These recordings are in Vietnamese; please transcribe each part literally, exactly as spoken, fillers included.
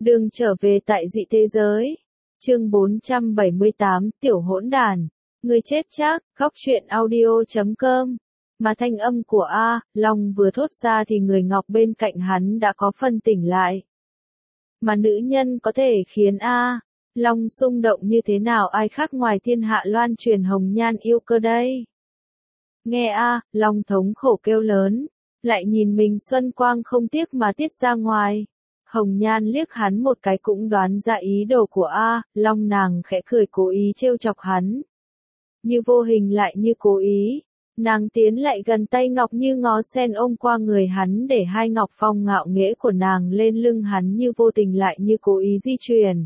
Đường trở về tại dị thế giới. Chương bốn trăm bảy mươi tám, tiểu hỗn đàn. Người chết chắc, góc truyện audio chấm com. Mà thanh âm của A, Long vừa thốt ra thì người ngọc bên cạnh hắn đã có phần tỉnh lại. Mà nữ nhân có thể khiến A, Long xung động như thế nào ai khác ngoài thiên hạ loan truyền hồng nhan yêu cơ đây. Nghe A, Long thống khổ kêu lớn, lại nhìn mình xuân quang không tiếc mà tiết ra ngoài. Hồng Nhan liếc hắn một cái cũng đoán ra ý đồ của A, Long nàng khẽ cười cố ý trêu chọc hắn. Như vô hình lại như cố ý, nàng tiến lại gần tay ngọc như ngó sen ôm qua người hắn để hai ngọc phong ngạo nghễ của nàng lên lưng hắn như vô tình lại như cố ý di chuyển.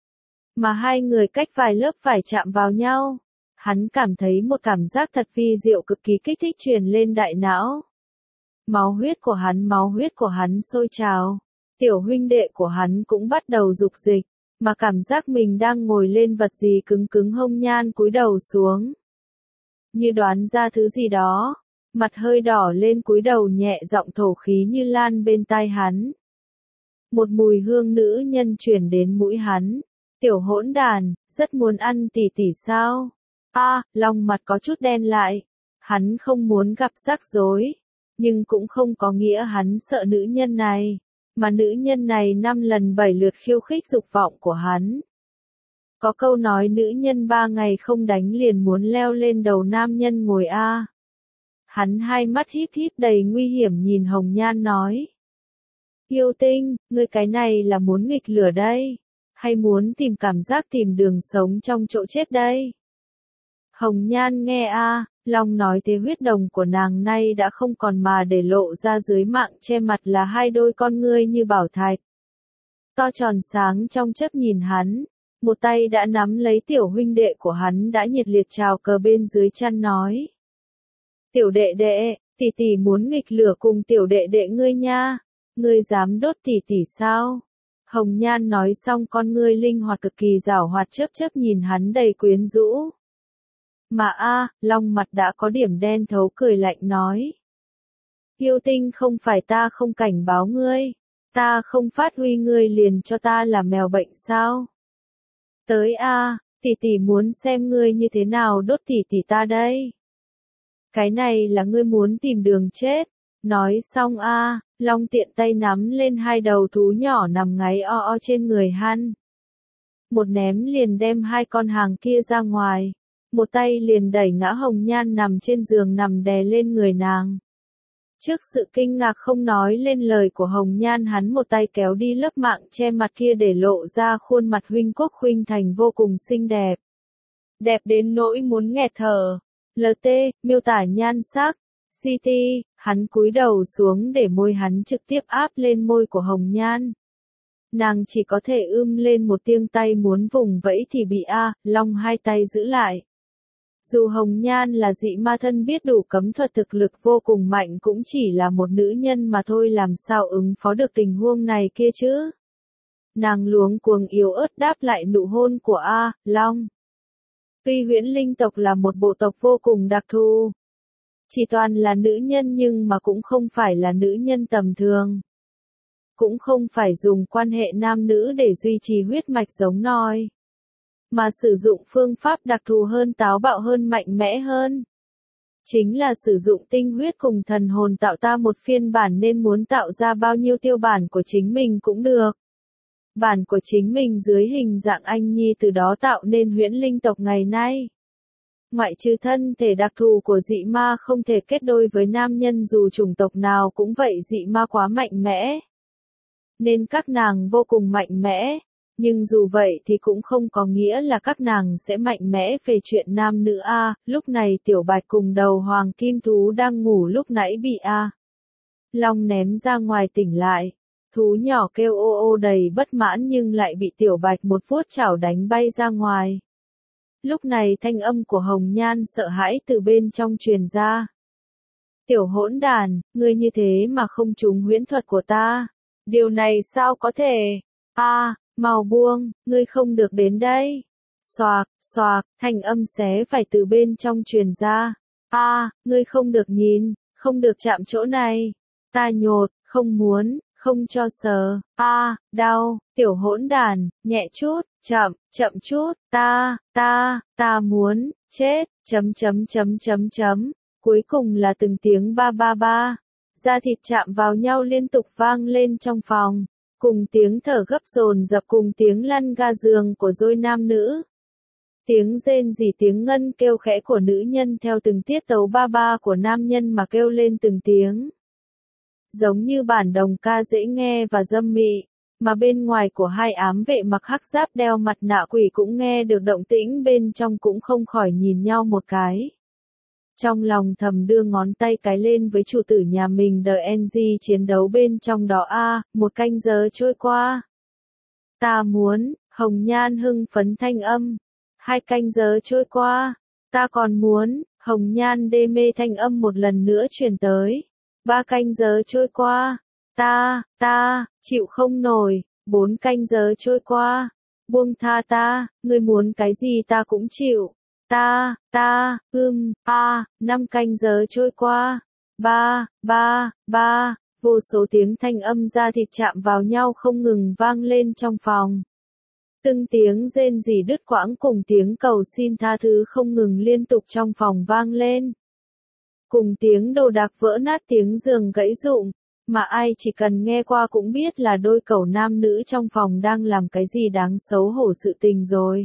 Mà hai người cách vài lớp phải chạm vào nhau, hắn cảm thấy một cảm giác thật vi diệu cực kỳ kích thích truyền lên đại não. Máu huyết của hắn, máu huyết của hắn sôi trào. Tiểu huynh đệ của hắn cũng bắt đầu dục dịch, mà cảm giác mình đang ngồi lên vật gì cứng cứng. Hồng Nhan cúi đầu xuống. Như đoán ra thứ gì đó, mặt hơi đỏ lên cúi đầu nhẹ giọng thổ khí như lan bên tai hắn. Một mùi hương nữ nhân truyền đến mũi hắn. Tiểu hỗn đàn, rất muốn ăn tỷ tỷ sao? A, Long mặt có chút đen lại. Hắn không muốn gặp rắc rối, nhưng cũng không có nghĩa hắn sợ nữ nhân này. Mà nữ nhân này năm lần bảy lượt khiêu khích dục vọng của hắn. Có câu nói nữ nhân ba ngày không đánh liền muốn leo lên đầu nam nhân ngồi A. Hắn hai mắt híp híp đầy nguy hiểm nhìn Hồng Nhan nói. Yêu tinh, ngươi cái này là muốn nghịch lửa đây, hay muốn tìm cảm giác tìm đường sống trong chỗ chết đây? Hồng Nhan nghe A, Long nói thế huyết đồng của nàng nay đã không còn mà để lộ ra dưới mạng che mặt là hai đôi con ngươi như bảo thạch. To tròn sáng trong chớp nhìn hắn, một tay đã nắm lấy tiểu huynh đệ của hắn đã nhiệt liệt chào cờ bên dưới chăn nói. Tiểu đệ đệ, tỷ tỷ muốn nghịch lửa cùng tiểu đệ đệ ngươi nha, ngươi dám đốt tỷ tỷ sao? Hồng Nhan nói xong con ngươi linh hoạt cực kỳ giảo hoạt chớp chớp nhìn hắn đầy quyến rũ. Mà A, Long mặt đã có điểm đen thấu cười lạnh nói. Yêu tinh không phải ta không cảnh báo ngươi, ta không phát huy ngươi liền cho ta là mèo bệnh sao? Tới A, tỷ tỷ muốn xem ngươi như thế nào đốt tỷ tỷ ta đây. Cái này là ngươi muốn tìm đường chết. Nói xong A, Long tiện tay nắm lên hai đầu thú nhỏ nằm ngáy o o trên người hắn. Một ném liền đem hai con hàng kia ra ngoài. Một tay liền đẩy ngã Hồng Nhan nằm trên giường nằm đè lên người nàng. Trước sự kinh ngạc không nói lên lời của Hồng Nhan hắn một tay kéo đi lớp mạng che mặt kia để lộ ra khuôn mặt huynh quốc huynh thành vô cùng xinh đẹp. Đẹp đến nỗi muốn nghẹt thở. lờ tê, miêu tả nhan sắc. xê tê, hắn cúi đầu xuống để môi hắn trực tiếp áp lên môi của Hồng Nhan. Nàng chỉ có thể ưm lên một tiếng tay muốn vùng vẫy thì bị A, Long hai tay giữ lại. Dù Hồng Nhan là dị ma thân biết đủ cấm thuật thực lực vô cùng mạnh cũng chỉ là một nữ nhân mà thôi làm sao ứng phó được tình huống này kia chứ. Nàng luống cuồng yếu ớt đáp lại nụ hôn của A, Long. Tuy huyễn linh tộc là một bộ tộc vô cùng đặc thù. Chỉ toàn là nữ nhân nhưng mà cũng không phải là nữ nhân tầm thường. Cũng không phải dùng quan hệ nam nữ để duy trì huyết mạch giống nòi. Mà sử dụng phương pháp đặc thù hơn táo bạo hơn mạnh mẽ hơn. Chính là sử dụng tinh huyết cùng thần hồn tạo ta một phiên bản nên muốn tạo ra bao nhiêu tiêu bản của chính mình cũng được. Bản của chính mình dưới hình dạng anh nhi từ đó tạo nên huyễn linh tộc ngày nay. Ngoại trừ thân thể đặc thù của dị ma không thể kết đôi với nam nhân dù chủng tộc nào cũng vậy dị ma quá mạnh mẽ. Nên các nàng vô cùng mạnh mẽ. Nhưng dù vậy thì cũng không có nghĩa là các nàng sẽ mạnh mẽ về chuyện nam nữ A, lúc này tiểu bạch cùng đầu hoàng kim thú đang ngủ lúc nãy bị A. Long ném ra ngoài tỉnh lại, thú nhỏ kêu ô ô đầy bất mãn nhưng lại bị tiểu bạch một vuốt chảo đánh bay ra ngoài. Lúc này thanh âm của Hồng Nhan sợ hãi từ bên trong truyền ra. Tiểu hỗn đàn, ngươi như thế mà không trúng huyễn thuật của ta. Điều này sao có thể? A. Mau buông, ngươi không được đến đây. Xoạc, xoạc, thanh âm xé phải từ bên trong truyền ra. A, ngươi không được nhìn, không được chạm chỗ này. Ta nhột, không muốn, không cho sờ, a, à, đau, tiểu hỗn đàn, nhẹ chút, chậm, chậm chút, ta, ta, ta muốn, chết, chấm chấm chấm chấm chấm, cuối cùng là từng tiếng ba ba ba, da thịt chạm vào nhau liên tục vang lên trong phòng, cùng tiếng thở gấp dồn dập cùng tiếng lăn ga giường của đôi nam nữ. Tiếng rên rỉ tiếng ngân kêu khẽ của nữ nhân theo từng tiết tấu ba ba của nam nhân mà kêu lên từng tiếng. Giống như bản đồng ca dễ nghe và dâm mị, mà bên ngoài của hai ám vệ mặc hắc giáp đeo mặt nạ quỷ cũng nghe được động tĩnh bên trong cũng không khỏi nhìn nhau một cái. Trong lòng thầm đưa ngón tay cái lên với chủ tử nhà mình đợi en giê chiến đấu bên trong đó a, à, một canh giờ trôi qua. Ta muốn, Hồng Nhan hưng phấn thanh âm. Hai canh giờ trôi qua, ta còn muốn, Hồng Nhan đê mê thanh âm một lần nữa truyền tới. Ba canh giờ trôi qua, ta, ta, chịu không nổi, bốn canh giờ trôi qua, buông tha ta, ngươi muốn cái gì ta cũng chịu. Ta, ta, ưm, a, năm canh giờ trôi qua, ba, ba, ba, vô số tiếng thanh âm da thịt chạm vào nhau không ngừng vang lên trong phòng. Từng tiếng rên rỉ đứt quãng cùng tiếng cầu xin tha thứ không ngừng liên tục trong phòng vang lên. Cùng tiếng đồ đạc vỡ nát tiếng giường gãy rụng, mà ai chỉ cần nghe qua cũng biết là đôi cẩu nam nữ trong phòng đang làm cái gì đáng xấu hổ sự tình rồi.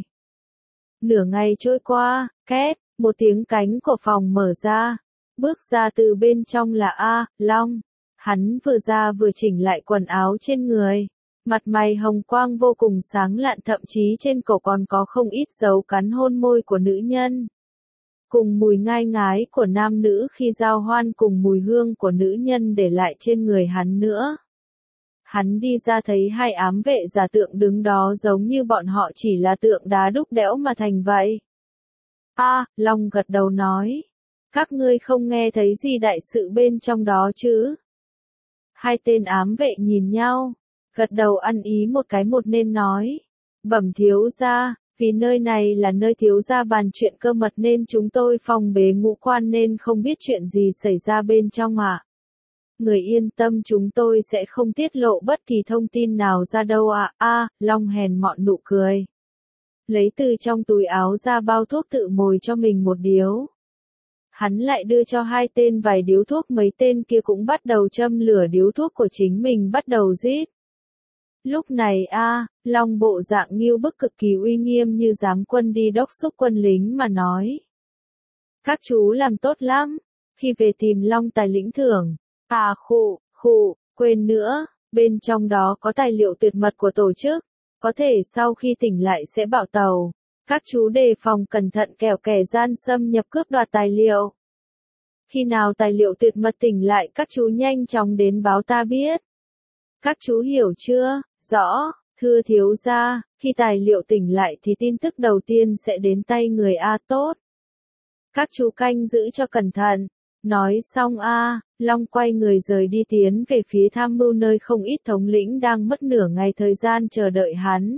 Nửa ngày trôi qua, két, một tiếng cánh của phòng mở ra, bước ra từ bên trong là A, Long. Hắn vừa ra vừa chỉnh lại quần áo trên người. Mặt mày hồng quang vô cùng sáng lạn thậm chí trên cổ còn có không ít dấu cắn hôn môi của nữ nhân. Cùng mùi ngai ngái của nam nữ khi giao hoan cùng mùi hương của nữ nhân để lại trên người hắn nữa. Hắn đi ra thấy hai ám vệ giả tượng đứng đó giống như bọn họ chỉ là tượng đá đúc đẽo mà thành vậy. A, à, Long gật đầu nói. Các ngươi không nghe thấy gì đại sự bên trong đó chứ? Hai tên ám vệ nhìn nhau. Gật đầu ăn ý một cái một nên nói. Bẩm thiếu gia, vì nơi này là nơi thiếu gia bàn chuyện cơ mật nên chúng tôi phòng bế ngũ quan nên không biết chuyện gì xảy ra bên trong ạ. À. Người yên tâm chúng tôi sẽ không tiết lộ bất kỳ thông tin nào ra đâu ạ. À. A, Long hèn mọn nụ cười. Lấy từ trong túi áo ra bao thuốc tự mồi cho mình một điếu. Hắn lại đưa cho hai tên vài điếu thuốc mấy tên kia cũng bắt đầu châm lửa điếu thuốc của chính mình bắt đầu rít. Lúc này a, à, Long bộ dạng nghiêu bức cực kỳ uy nghiêm như giám quân đi đốc thúc quân lính mà nói. Các chú làm tốt lắm, khi về tìm Long tài lĩnh thưởng. À khụ, khụ, quên nữa, bên trong đó có tài liệu tuyệt mật của tổ chức, có thể sau khi tỉnh lại sẽ bảo tàu. Các chú đề phòng cẩn thận kẻo kẻ gian xâm nhập cướp đoạt tài liệu. Khi nào tài liệu tuyệt mật tỉnh lại các chú nhanh chóng đến báo ta biết. Các chú hiểu chưa? Rõ, thưa thiếu gia, khi tài liệu tỉnh lại thì tin tức đầu tiên sẽ đến tay người A tốt. Các chú canh giữ cho cẩn thận. Nói xong A, Long quay người rời đi tiến về phía tham mưu nơi không ít thống lĩnh đang mất nửa ngày thời gian chờ đợi hắn.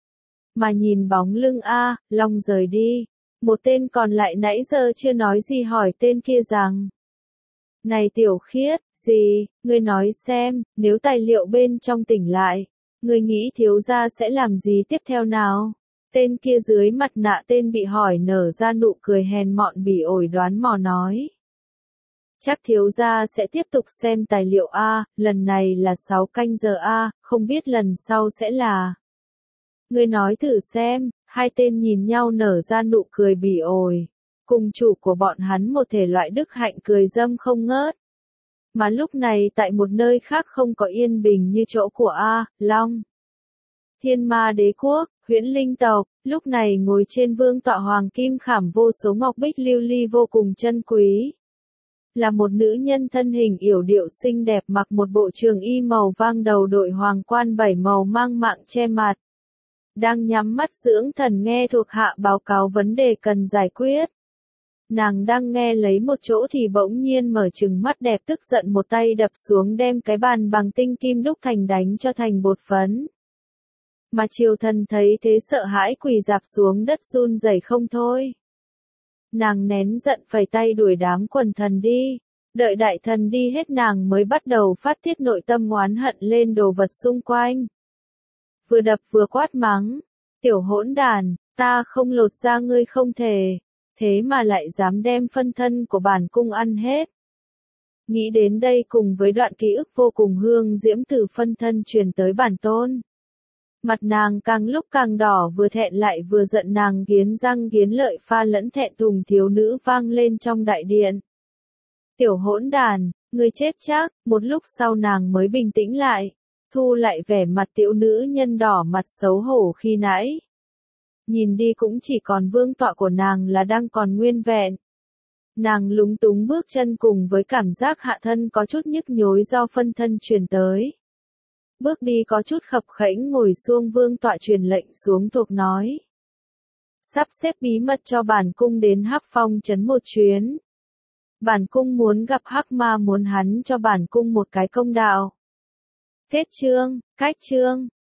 Mà nhìn bóng lưng A, Long rời đi. Một tên còn lại nãy giờ chưa nói gì hỏi tên kia rằng. Này tiểu khiết, gì, ngươi nói xem, nếu tài liệu bên trong tỉnh lại, ngươi nghĩ thiếu gia sẽ làm gì tiếp theo nào? Tên kia dưới mặt nạ tên bị hỏi nở ra nụ cười hèn mọn bỉ ổi đoán mò nói. Chắc thiếu gia sẽ tiếp tục xem tài liệu A, lần này là sáu canh giờ A, không biết lần sau sẽ là. Ngươi nói thử xem, hai tên nhìn nhau nở ra nụ cười bỉ ổi. Cùng chủ của bọn hắn một thể loại đức hạnh cười dâm không ngớt. Mà lúc này tại một nơi khác không có yên bình như chỗ của A, Long. Thiên ma đế quốc, huyễn linh tộc, lúc này ngồi trên vương tọa hoàng kim khảm vô số ngọc bích lưu ly vô cùng chân quý. Là một nữ nhân thân hình yểu điệu xinh đẹp mặc một bộ trường y màu vang đầu đội hoàng quan bảy màu mang mạng che mặt. Đang nhắm mắt dưỡng thần nghe thuộc hạ báo cáo vấn đề cần giải quyết. Nàng đang nghe lấy một chỗ thì bỗng nhiên mở trừng mắt đẹp tức giận một tay đập xuống đem cái bàn bằng tinh kim đúc thành đánh cho thành bột phấn. Mà triều thần thấy thế sợ hãi quỳ rạp xuống đất run rẩy không thôi. Nàng nén giận phẩy tay đuổi đám quần thần đi. Đợi đại thần đi hết nàng mới bắt đầu phát tiết nội tâm oán hận lên đồ vật xung quanh. Vừa đập vừa quát mắng, tiểu hỗn đàn, ta không lột da ngươi không thể, thế mà lại dám đem phân thân của bản cung ăn hết. Nghĩ đến đây cùng với đoạn ký ức vô cùng hương diễm từ phân thân truyền tới bản tôn. Mặt nàng càng lúc càng đỏ, vừa thẹn lại vừa giận, nàng nghiến răng nghiến lợi pha lẫn thẹn thùng thiếu nữ vang lên trong đại điện. Tiểu hỗn đàn, ngươi chết chắc. Một lúc sau nàng mới bình tĩnh lại, thu lại vẻ mặt tiểu nữ nhân đỏ mặt xấu hổ khi nãy. Nhìn đi cũng chỉ còn vương tọa của nàng là đang còn nguyên vẹn. Nàng lúng túng bước chân cùng với cảm giác hạ thân có chút nhức nhối do phân thân truyền tới. Bước đi có chút khập khẽnh ngồi xuống vương tọa truyền lệnh xuống thuộc nói. Sắp xếp bí mật cho bản cung đến Hắc Phong trấn một chuyến. Bản cung muốn gặp Hắc Ma, muốn hắn cho bản cung một cái công đạo. Kết chương, cách chương.